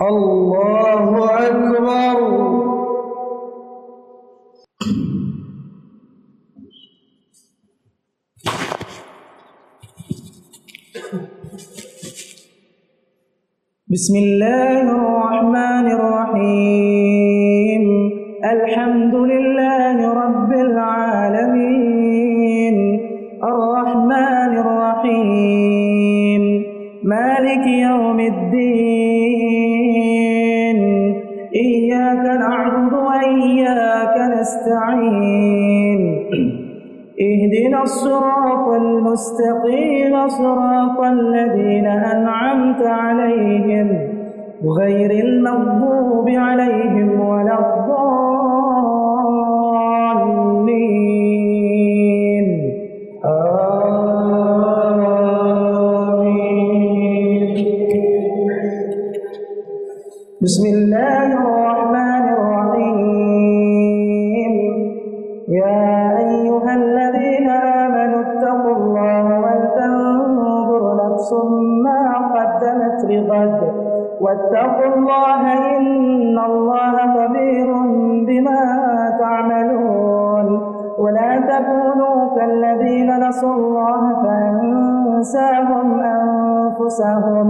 الله أكبر. بسم الله الرحمن الرحيم. الحمد لله رب العالمين الرحمن الرحيم مالك يوم الدين إياك نعبد وإياك نستعين اهدنا الصراط المستقيم صراط الذين أنعمت عليهم غير المغضوب عليهم ولا الضالين آمين. بسم الله الرحمن الرحيم. يا أيها الذين آمنوا اتقوا الله ولتنظر نفس ما قدمت لغد واتقوا الله إن الله خبير بما تعملون. ولا تكونوا كالذين نسوا الله فأنساهم أنفسهم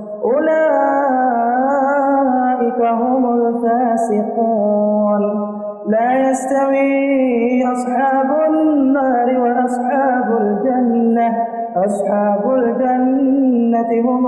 أولئك هم الفاسقون. لا يستوي أصحاب النار وأصحاب الجنة أصحاب الجنة هم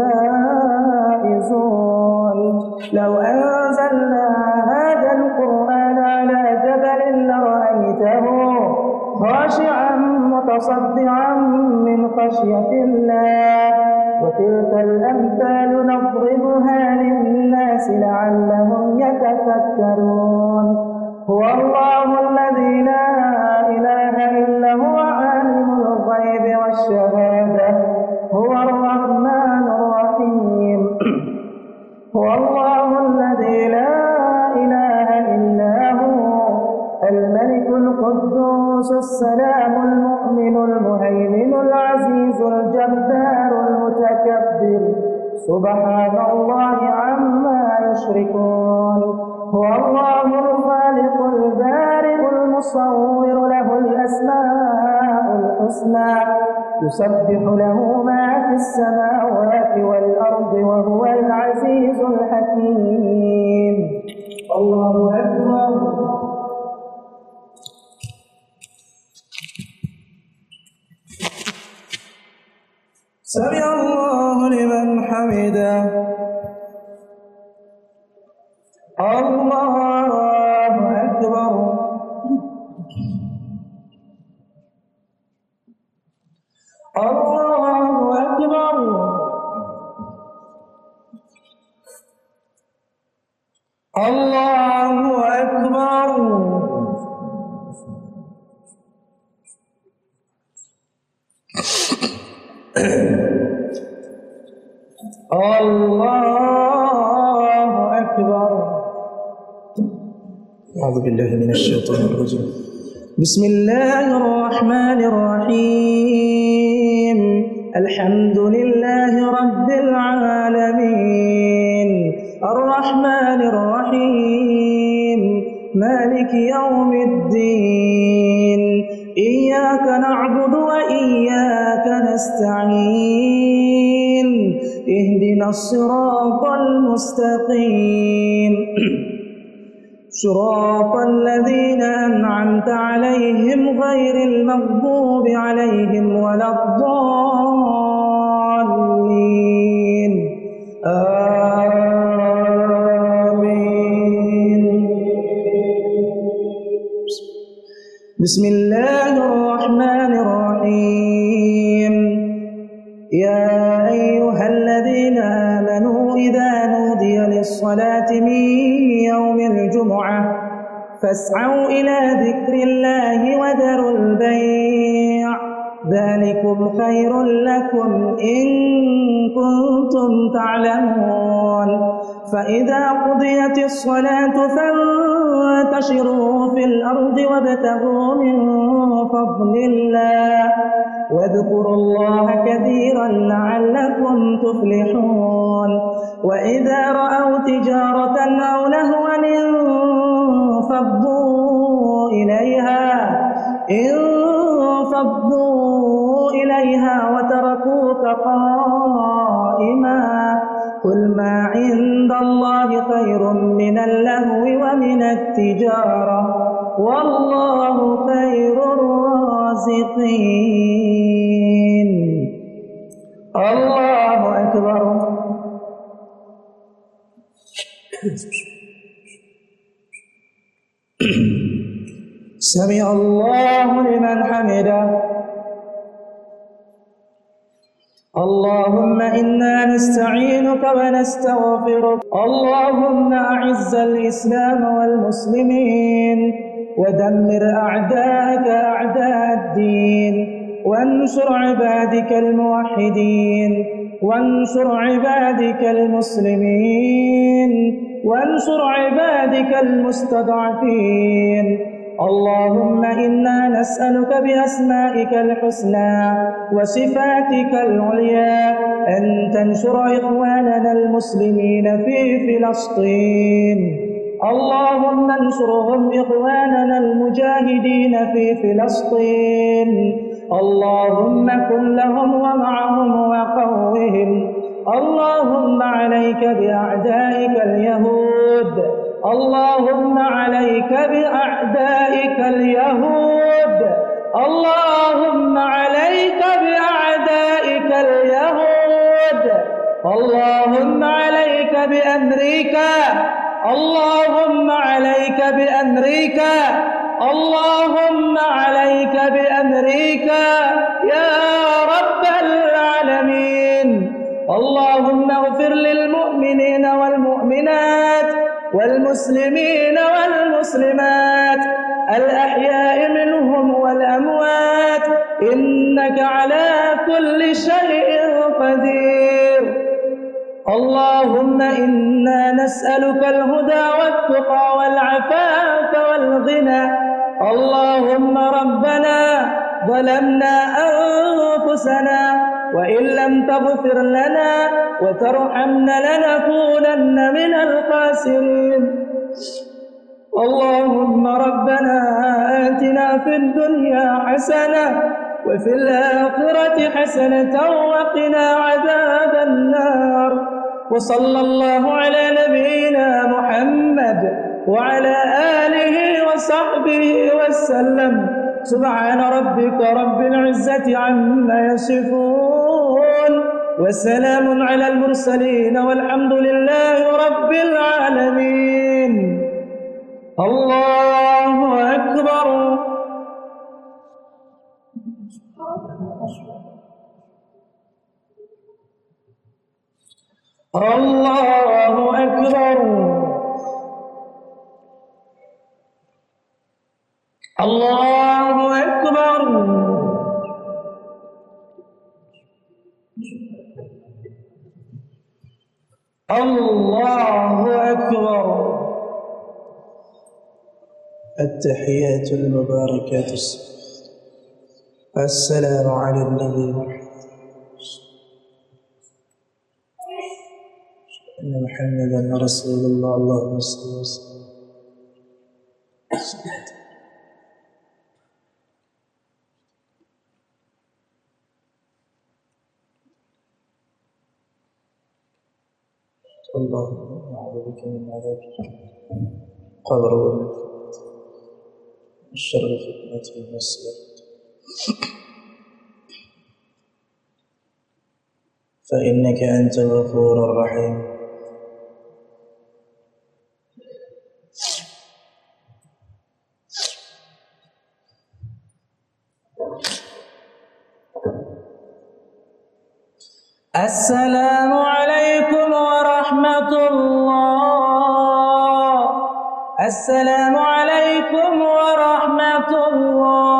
الفائزون. لو أنزلنا هذا القرآن على جبل لرأيته خاشعا متصدعا من خشية الله. وتلك الأمثال نضربها للناس لعلهم يتفكرون. هو الله الذي لا إله إلا هو عالم الغيب والشهادة هو الرحمن الرحيم. هو الله الذي لا إله إلا هو الملك القدوس السلام المؤمن المهيمن العزيز الجبار المتكبر سبحان الله عما يشركون. هو الله الخالق البارئ المصور له الأسماء الحسنى يسبح له ما في السماوات والأرض وهو العزيز الحكيم. الله أكبر. سمع الله لمن حمده. الله أكبر. الله أكبر. الله أكبر. الله أكبر. أعوذ بالله من الشيطان الرجيم. بسم الله الرحمن الرحيم. الحمد لله رب العالمين الرحمن الرحيم مالك يوم الدين إياك نعبد وإياك نستعين اهدنا الصراط المستقيم صراط الذين أنعمت عليهم غير المغضوب عليهم ولا الضالين آمين. بسم الله الرحمن الرحيم. يا أيها الذين آمنوا إذا نودي للصلاة من يوم الجمعة فاسعوا إلى ذكر الله وذروا البيع ذلكم خير لكم إن كنتم تعلمون. فإذا قضيت الصلاة فانتشروا في الأرض وابتغوا من فضل الله واذكروا الله كثيرا لعلكم تفلحون وإذا رأوا تجارة أو لهوا انفضوا إليها وتركوك قائما قل ما عند الله خير من اللهو ومن التجارة والله خير الرازقين. الله أكبر. سمع الله لمن حمده. اللهم إنا نستعينك ونستغفرك. اللهم أعز الإسلام والمسلمين ودمر أعداءك أعداء الدين وانصر عبادك الموحدين وانصر عبادك المسلمين وانصر عبادك المستضعفين. اللهم إنا نسألك بأسمائك الحسنى وصفاتك العليا أن تنصر إخواننا المسلمين في فلسطين. اللهم انصرهم إخواننا المجاهدين في فلسطين. اللهم كن لهم ومعهم وقوهم. اللهم عليك بأعدائك اليهود. اللهم عليك بأعدائك اليهود. اللهم عليك بأعدائك اليهود. اللهم عليك بأمريكا. اللهم عليك بأمريكا. اللهم عليك بأمريكا يا رب العالمين. اللهم اغفر للمؤمنين والمؤمنات والمسلمين والمسلمات الأحياء منهم والأموات إنك على كل شيء قدير. اللهم إنا نسألك الهدى والتقى والعفاف والغنى. اللهم ربنا ظلمنا أنفسنا وإن لم تغفر لنا وترحمنا لنكونن من الخاسرين. اللهم ربنا آتنا في الدنيا حسنة وفي الآخرة حسنة وقنا عذاب النار. وصلى الله على نبينا محمد وعلى آله وصحبه وسلم. سبحان ربك رب العزة عما يصفون وسلام على المرسلين والحمد لله رب العالمين. الله أكبر. الله أكبر. الله أكبر. الله أكبر. التحيات المباركات السلام على النبي إن محمدا رسول الله. اللهم صل وسلم. اللهم أعوذ بك من عذاب القبر ومن شر فتنة المسيح فإنك أنت الغفور الرحيم. السلام عليكم ورحمة الله. السلام عليكم ورحمة الله.